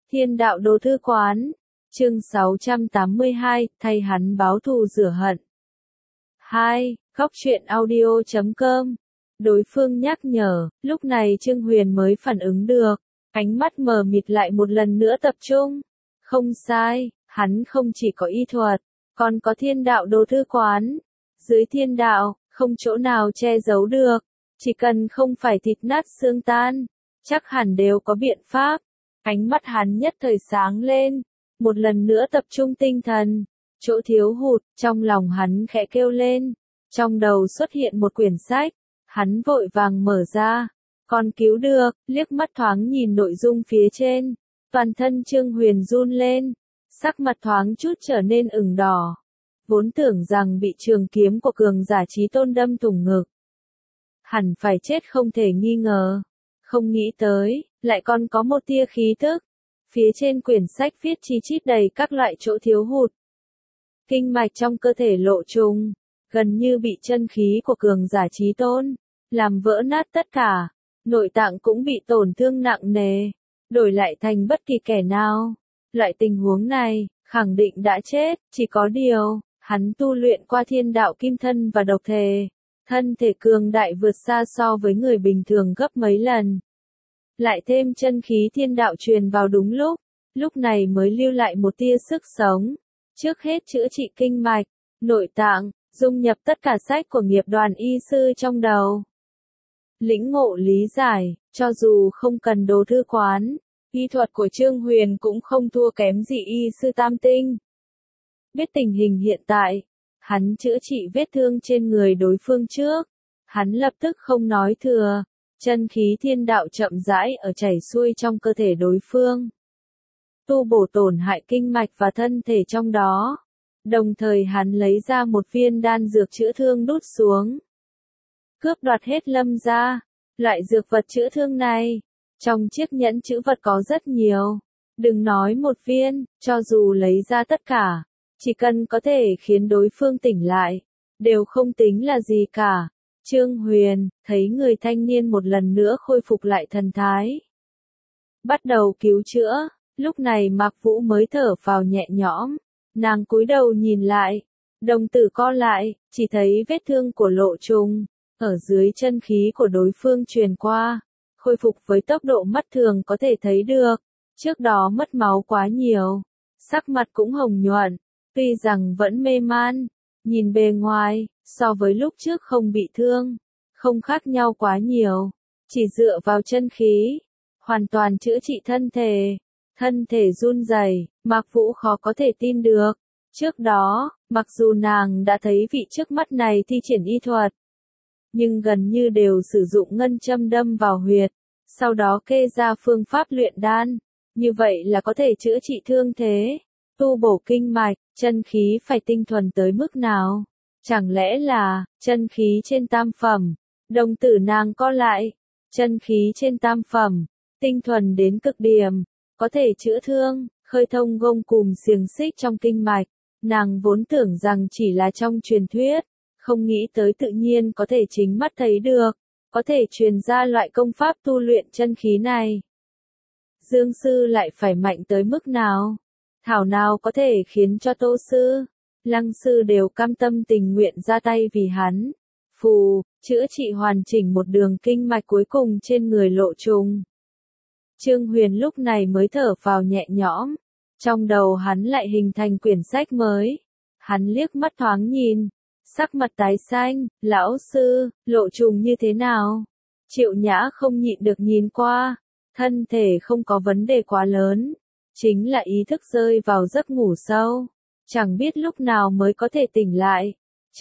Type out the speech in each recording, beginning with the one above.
Thiên đạo đồ thư quán, chương 682, thay hắn báo thù rửa hận. 2. Góc truyện audio.com. Đối phương nhắc nhở, lúc này Trương Huyền mới phản ứng được, ánh mắt mờ mịt lại một lần nữa tập trung. Không sai, hắn không chỉ có y thuật, còn có thiên đạo đồ thư quán. Dưới thiên đạo, không chỗ nào che giấu được, chỉ cần không phải thịt nát xương tan, chắc hẳn đều có biện pháp. Ánh mắt hắn nhất thời sáng lên, một lần nữa tập trung tinh thần, chỗ thiếu hụt, trong lòng hắn khẽ kêu lên, trong đầu xuất hiện một quyển sách, hắn vội vàng mở ra, còn cứu được, liếc mắt thoáng nhìn nội dung phía trên, toàn thân Trương Huyền run lên, sắc mặt thoáng chút trở nên ửng đỏ, vốn tưởng rằng bị trường kiếm của cường giả chí tôn đâm thủng ngực, hẳn phải chết không thể nghi ngờ, không nghĩ tới, lại còn có một tia khí tức. Phía trên quyển sách viết chi chít đầy các loại chỗ thiếu hụt. Kinh mạch trong cơ thể lộ trùng, gần như bị chân khí của cường giả chí tôn, làm vỡ nát tất cả, nội tạng cũng bị tổn thương nặng nề, đổi lại thành bất kỳ kẻ nào. Loại tình huống này, khẳng định đã chết, chỉ có điều, hắn tu luyện qua thiên đạo kim thân và độc thể, thân thể cường đại vượt xa so với người bình thường gấp mấy lần. Lại thêm chân khí thiên đạo truyền vào đúng lúc này mới lưu lại một tia sức sống. Trước hết chữa trị kinh mạch, nội tạng, dung nhập tất cả sách của nghiệp đoàn y sư trong đầu. Lĩnh ngộ lý giải, cho dù không cần đồ thư quán, y thuật của Trương Huyền cũng không thua kém gì y sư tam tinh. Biết tình hình hiện tại, hắn chữa trị vết thương trên người đối phương trước, hắn lập tức không nói thừa. Chân khí thiên đạo chậm rãi ở chảy xuôi trong cơ thể đối phương. Tu bổ tổn hại kinh mạch và thân thể trong đó. Đồng thời hắn lấy ra một viên đan dược chữa thương đút xuống. Cướp đoạt hết lâm ra. Loại dược vật chữa thương này, trong chiếc nhẫn chữ vật có rất nhiều. Đừng nói một viên, cho dù lấy ra tất cả. Chỉ cần có thể khiến đối phương tỉnh lại, đều không tính là gì cả. Trương Huyền, thấy người thanh niên một lần nữa khôi phục lại thần thái. Bắt đầu cứu chữa, lúc này Mạc Vũ mới thở phào nhẹ nhõm, nàng cúi đầu nhìn lại, đồng tử co lại, chỉ thấy vết thương của lộ trùng, ở dưới chân khí của đối phương truyền qua, khôi phục với tốc độ mắt thường có thể thấy được, trước đó mất máu quá nhiều, sắc mặt cũng hồng nhuận, tuy rằng vẫn mê man. Nhìn bề ngoài, so với lúc trước không bị thương, không khác nhau quá nhiều, chỉ dựa vào chân khí, hoàn toàn chữa trị thân thể run rẩy, Mạc Vũ khó có thể tin được. Trước đó, mặc dù nàng đã thấy vị trước mắt này thi triển y thuật, nhưng gần như đều sử dụng ngân châm đâm vào huyệt, sau đó kê ra phương pháp luyện đan, như vậy là có thể chữa trị thương thế. Tu bổ kinh mạch, chân khí phải tinh thuần tới mức nào? Chẳng lẽ là, chân khí trên tam phẩm? Đồng tử nàng co lại, chân khí trên tam phẩm, tinh thuần đến cực điểm, có thể chữa thương, khơi thông gông cùm xiềng xích trong kinh mạch. Nàng vốn tưởng rằng chỉ là trong truyền thuyết, không nghĩ tới tự nhiên có thể chính mắt thấy được, có thể truyền ra loại công pháp tu luyện chân khí này. Dương sư lại phải mạnh tới mức nào? Thảo nào có thể khiến cho Tô sư, Lăng sư đều cam tâm tình nguyện ra tay vì hắn. Phù, chữa trị hoàn chỉnh một đường kinh mạch cuối cùng trên người lộ trùng. Trương Huyền lúc này mới thở phào nhẹ nhõm. Trong đầu hắn lại hình thành quyển sách mới. Hắn liếc mắt thoáng nhìn. Sắc mặt tái xanh, lão sư, lộ trùng như thế nào? Triệu Nhã không nhịn được nhìn qua. Thân thể không có vấn đề quá lớn. Chính là ý thức rơi vào giấc ngủ sâu, chẳng biết lúc nào mới có thể tỉnh lại.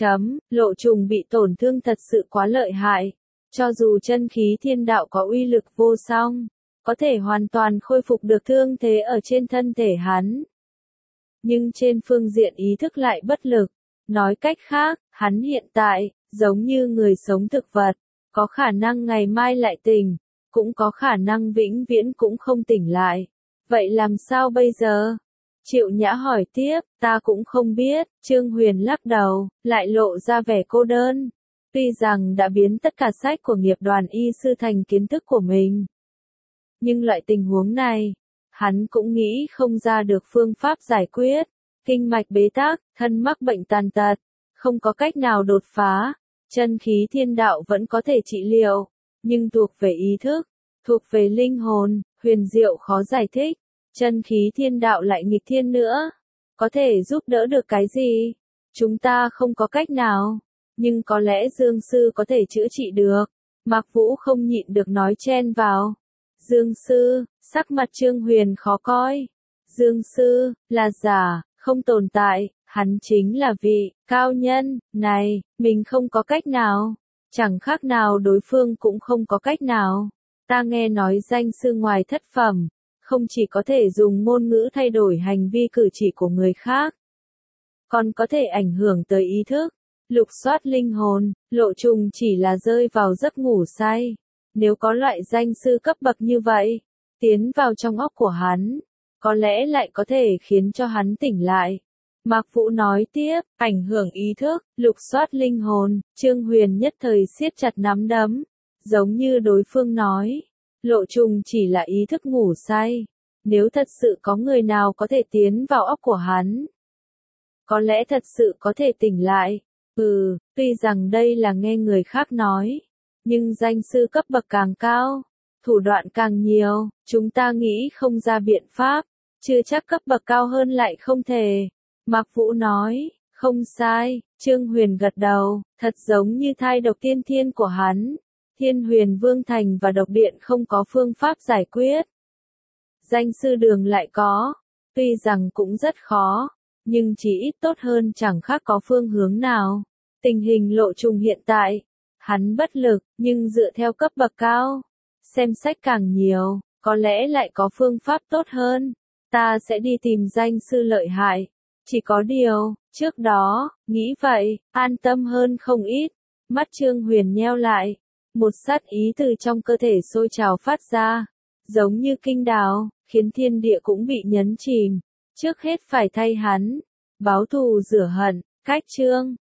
Lộ trùng bị tổn thương thật sự quá lợi hại, cho dù chân khí thiên đạo có uy lực vô song, có thể hoàn toàn khôi phục được thương thế ở trên thân thể hắn. Nhưng trên phương diện ý thức lại bất lực, nói cách khác, hắn hiện tại, giống như người sống thực vật, có khả năng ngày mai lại tỉnh, cũng có khả năng vĩnh viễn cũng không tỉnh lại. Vậy làm sao bây giờ? Triệu Nhã hỏi tiếp, ta cũng không biết. Trương Huyền lắc đầu, lại lộ ra vẻ cô đơn. Tuy rằng đã biến tất cả sách của nghiệp đoàn y sư thành kiến thức của mình. Nhưng loại tình huống này, Hắn cũng nghĩ không ra được phương pháp giải quyết. Kinh mạch bế tắc, thân mắc bệnh tàn tật, không có cách nào đột phá. Chân khí thiên đạo vẫn có thể trị liệu, nhưng thuộc về ý thức, thuộc về linh hồn, huyền diệu khó giải thích. Chân khí thiên đạo lại nghịch thiên nữa. Có thể giúp đỡ được cái gì? Chúng ta không có cách nào. Nhưng có lẽ Dương Sư có thể chữa trị được. Mạc Vũ không nhịn được nói chen vào. Dương Sư, sắc mặt Trương Huyền khó coi. Dương Sư, là giả, không tồn tại, hắn chính là vị cao nhân, này, mình không có cách nào. Chẳng khác nào đối phương cũng không có cách nào. Ta nghe nói danh sư ngoài thất phẩm, không chỉ có thể dùng ngôn ngữ thay đổi hành vi cử chỉ của người khác, còn có thể ảnh hưởng tới ý thức, lục soát linh hồn. Lộ Trùng chỉ là rơi vào giấc ngủ say. Nếu có loại danh sư cấp bậc như vậy, tiến vào trong óc của hắn, có lẽ lại có thể khiến cho hắn tỉnh lại. Mạc Vũ nói tiếp, ảnh hưởng ý thức, lục soát linh hồn. Trương Huyền nhất thời siết chặt nắm đấm, giống như đối phương nói. Lộ Trùng chỉ là ý thức ngủ say. Nếu thật sự có người nào có thể tiến vào óc của hắn, có lẽ thật sự có thể tỉnh lại. Tuy rằng đây là nghe người khác nói, nhưng danh sư cấp bậc càng cao, thủ đoạn càng nhiều, chúng ta nghĩ không ra biện pháp, chưa chắc cấp bậc cao hơn lại không thể. Mạc Vũ nói, không sai. Trương Huyền gật đầu, thật giống như thai độc tiên thiên của hắn. Thiên Huyền Vương Thành và độc điện không có phương pháp giải quyết. Danh sư đường lại có, tuy rằng cũng rất khó, nhưng chỉ ít tốt hơn chẳng khác có phương hướng nào. Tình hình Lộ Trùng hiện tại, hắn bất lực, nhưng dựa theo cấp bậc cao, xem sách càng nhiều, có lẽ lại có phương pháp tốt hơn. Ta sẽ đi tìm danh sư lợi hại. Chỉ có điều, trước đó, nghĩ vậy, an tâm hơn không ít. Mắt Trương Huyền nheo lại, một sát ý từ trong cơ thể sôi trào phát ra, giống như kinh đào, khiến thiên địa cũng bị nhấn chìm. Trước hết phải thay hắn báo thù rửa hận. Cách chương